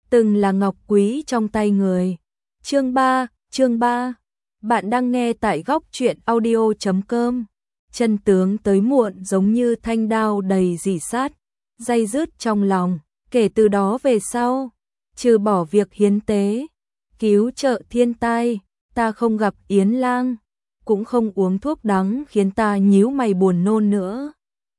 từng là ngọc quý trong tay người. Chương 3. Bạn đang nghe tại góc truyện audio.com. Chân tướng tới muộn giống như thanh đao đầy rỉ sắt, day dứt trong lòng. Kể từ đó về sau, trừ bỏ việc hiến tế, cứu trợ thiên tai, ta không gặp Yến Lang, cũng không uống thuốc đắng khiến ta nhíu mày buồn nôn nữa.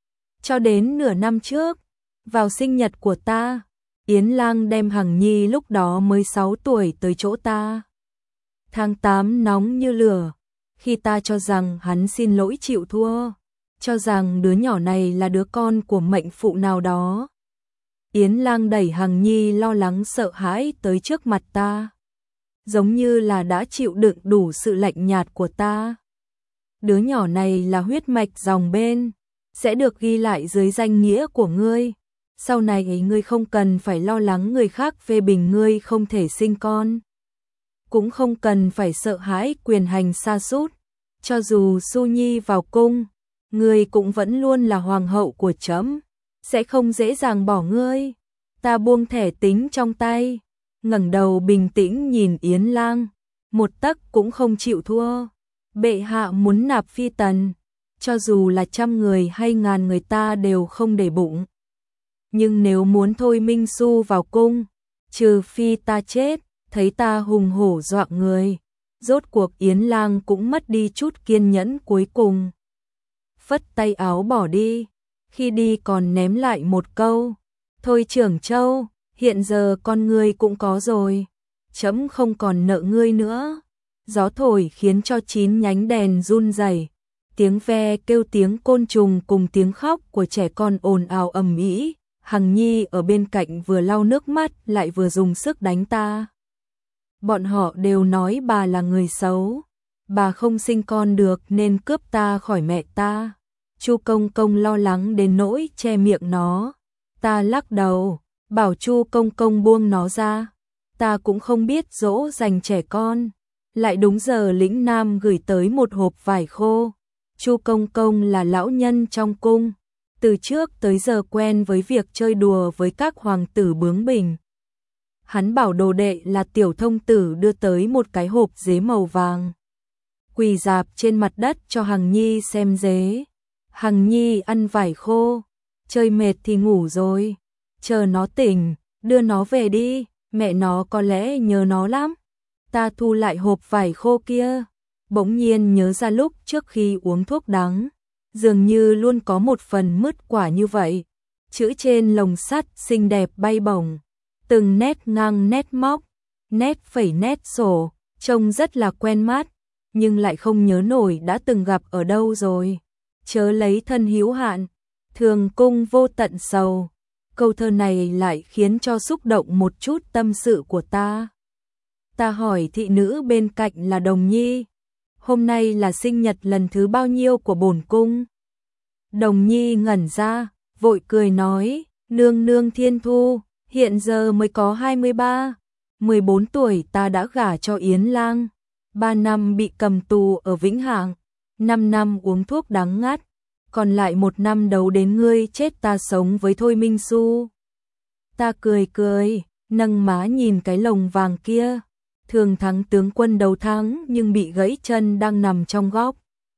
Cho đến nửa năm trước, vào sinh nhật của ta, Yến Lang đem Hằng Nhi lúc đó mới 6 tuổi tới chỗ ta. Tháng 8 nóng như lửa, khi ta cho rằng hắn xin lỗi chịu thua, cho rằng đứa nhỏ này là đứa con của mệnh phụ nào đó. Yến Lang đẩy Hằng Nhi lo lắng sợ hãi tới trước mặt ta, giống như là đã chịu đựng đủ sự lạnh nhạt của ta. Đứa nhỏ này là huyết mạch dòng bên, sẽ được ghi lại dưới danh nghĩa của ngươi. Sau này ngươi không cần phải lo lắng người khác phê bình ngươi không thể sinh con, cũng không cần phải sợ hãi quyền hành sa sút. Cho dù Su Nhi vào cung, ngươi cũng vẫn luôn là hoàng hậu của trẫm, sẽ không dễ dàng bỏ ngươi. Ta buông thẻ tính trong tay, ngẩng đầu bình tĩnh nhìn Yến Lang, một tấc cũng không chịu thua. Bệ hạ muốn nạp phi tần, cho dù là 100 người hay 1000 người ta đều không để bụng. Nhưng nếu muốn thôi Minh Xu vào cung, trừ phi ta chết, thấy ta hùng hổ dọa người. Rốt cuộc Yến Lang cũng mất đi chút kiên nhẫn cuối cùng, phất tay áo bỏ đi, khi đi còn ném lại một câu: thôi Trưởng Châu, hiện giờ con ngươi cũng có rồi, trẫm không còn nợ ngươi nữa. Gió thổi khiến cho 9 nhánh đèn run rẩy, tiếng ve kêu, tiếng côn trùng cùng tiếng khóc của trẻ con ồn ào ầm ĩ. Hằng Nhi ở bên cạnh vừa lau nước mắt lại vừa dùng sức đánh ta. Bọn họ đều nói bà là người xấu, bà không sinh con được nên cướp ta khỏi mẹ ta. Chu Công Công lo lắng đến nỗi che miệng nó. Ta lắc đầu, bảo Chu Công Công buông nó ra. Ta cũng không biết dỗ dành trẻ con. Lại đúng giờ lĩnh Nam gửi tới một hộp vải khô. Chu Công Công là lão nhân trong cung, từ trước tới giờ quen với việc chơi đùa với các hoàng tử bướng bỉnh. Hắn bảo đồ đệ là Tiểu Thông Tử đưa tới một cái hộp dế màu vàng, quỳ rạp trên mặt đất cho Hằng Nhi xem dế. Hằng Nhi ăn vải khô, chơi mệt thì ngủ rồi, chờ nó tỉnh, đưa nó về đi, mẹ nó có lẽ nhớ nó lắm. Ta thu lại hộp vải khô kia, bỗng nhiên nhớ ra lúc trước khi uống thuốc đắng, dường như luôn có một phần mứt quả như vậy. Chữ trên lồng sắt xinh đẹp bay bổng, từng nét ngang nét móc, nét phẩy nét sổ, trông rất là quen mắt, nhưng lại không nhớ nổi đã từng gặp ở đâu rồi. Chớ lấy thân hữu hạn, thường cung vô tận sầu. Câu thơ này lại khiến cho xúc động một chút tâm sự của ta. Ta hỏi thị nữ bên cạnh là Đồng Nhi, hôm nay là sinh nhật lần thứ bao nhiêu của bổn cung? Đồng Nhi ngẩn ra, vội cười nói: nương nương thiên thu, hiện giờ mới có 23, 14 tuổi ta đã gả cho Yến Lang, 3 năm bị cầm tù ở Vĩnh Hạng, 5 năm uống thuốc đắng ngắt, còn lại 1 năm đấu đến ngươi chết ta sống với Thôi Minh Xu. Ta cười cười, nâng má nhìn cái lồng vàng kia. Thường thắng tướng quân đầu thắng nhưng bị gãy chân đang nằm trong góc.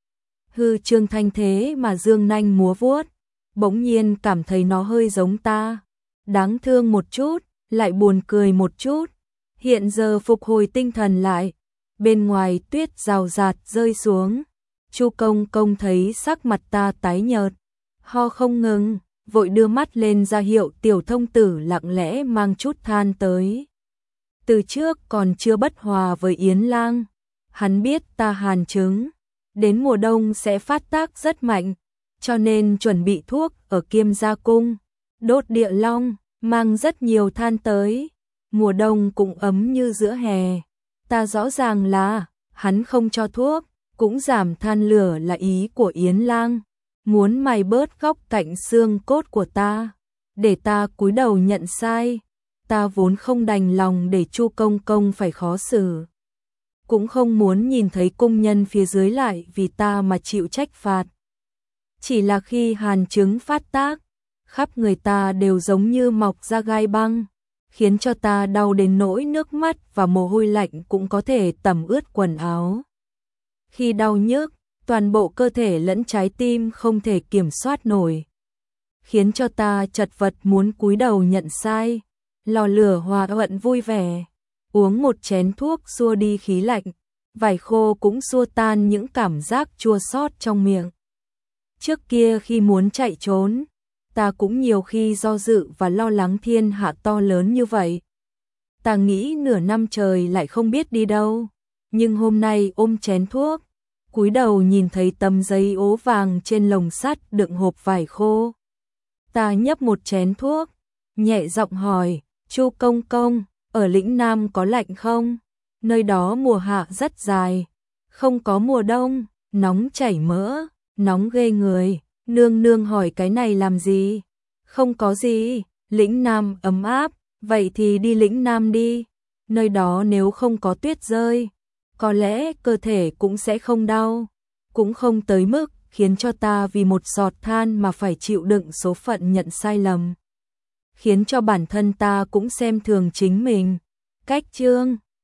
Hư Trương thanh thế mà dương nanh múa vuốt, bỗng nhiên cảm thấy nó hơi giống ta. Đáng thương một chút, lại buồn cười một chút. Hiện giờ phục hồi tinh thần lại, bên ngoài tuyết rào rạt rơi xuống. Chu Công Công thấy sắc mặt ta tái nhợt, ho không ngừng, vội đưa mắt lên ra hiệu Tiểu Thông Tử lặng lẽ mang chút than tới. Từ trước còn chưa bất hòa với Yến Lang, hắn biết ta hàn chứng, đến mùa đông sẽ phát tác rất mạnh, cho nên chuẩn bị thuốc ở Kiêm Gia Cung, đốt địa long, mang rất nhiều than tới. Mùa đông cũng ấm như giữa hè. Ta rõ ràng là hắn không cho thuốc, cũng giảm than lửa là ý của Yến Lang, muốn mài bớt góc cạnh xương cốt của ta, để ta cúi đầu nhận sai. Ta vốn không đành lòng để Chu Công Công phải khó xử, cũng không muốn nhìn thấy cung nhân phía dưới lại vì ta mà chịu trách phạt. Chỉ là khi hàn chứng phát tác, khắp người ta đều giống như mọc ra gai băng, khiến cho ta đau đến nỗi nước mắt và mồ hôi lạnh cũng có thể tẩm ướt quần áo. Khi đau nhức, toàn bộ cơ thể lẫn trái tim không thể kiểm soát nổi, khiến cho ta chật vật muốn cúi đầu nhận sai. Lò lửa hòa thuận vui vẻ, uống một chén thuốc xua đi khí lạnh, vải khô cũng xua tan những cảm giác chua xót trong miệng. Trước kia khi muốn chạy trốn, ta cũng nhiều khi do dự và lo lắng thiên hạ to lớn như vậy. Ta nghĩ nửa năm trời lại không biết đi đâu, nhưng hôm nay ôm chén thuốc, cúi đầu nhìn thấy tấm giấy ố vàng trên lồng sắt đựng hộp vải khô. Ta nhấp một chén thuốc, nhẹ giọng hỏi, Chu công công, ở lĩnh Nam có lạnh không? Nơi đó mùa hạ rất dài, không có mùa đông, nóng chảy mỡ, nóng ghê người. Nương nương hỏi cái này làm gì? Không có gì, lĩnh Nam ấm áp, vậy thì đi lĩnh Nam đi. Nơi đó nếu không có tuyết rơi, có lẽ cơ thể cũng sẽ không đau, cũng không tới mức khiến cho ta vì một giọt than mà phải chịu đựng số phận nhận sai lầm, khiến cho bản thân ta cũng xem thường chính mình. Cách chương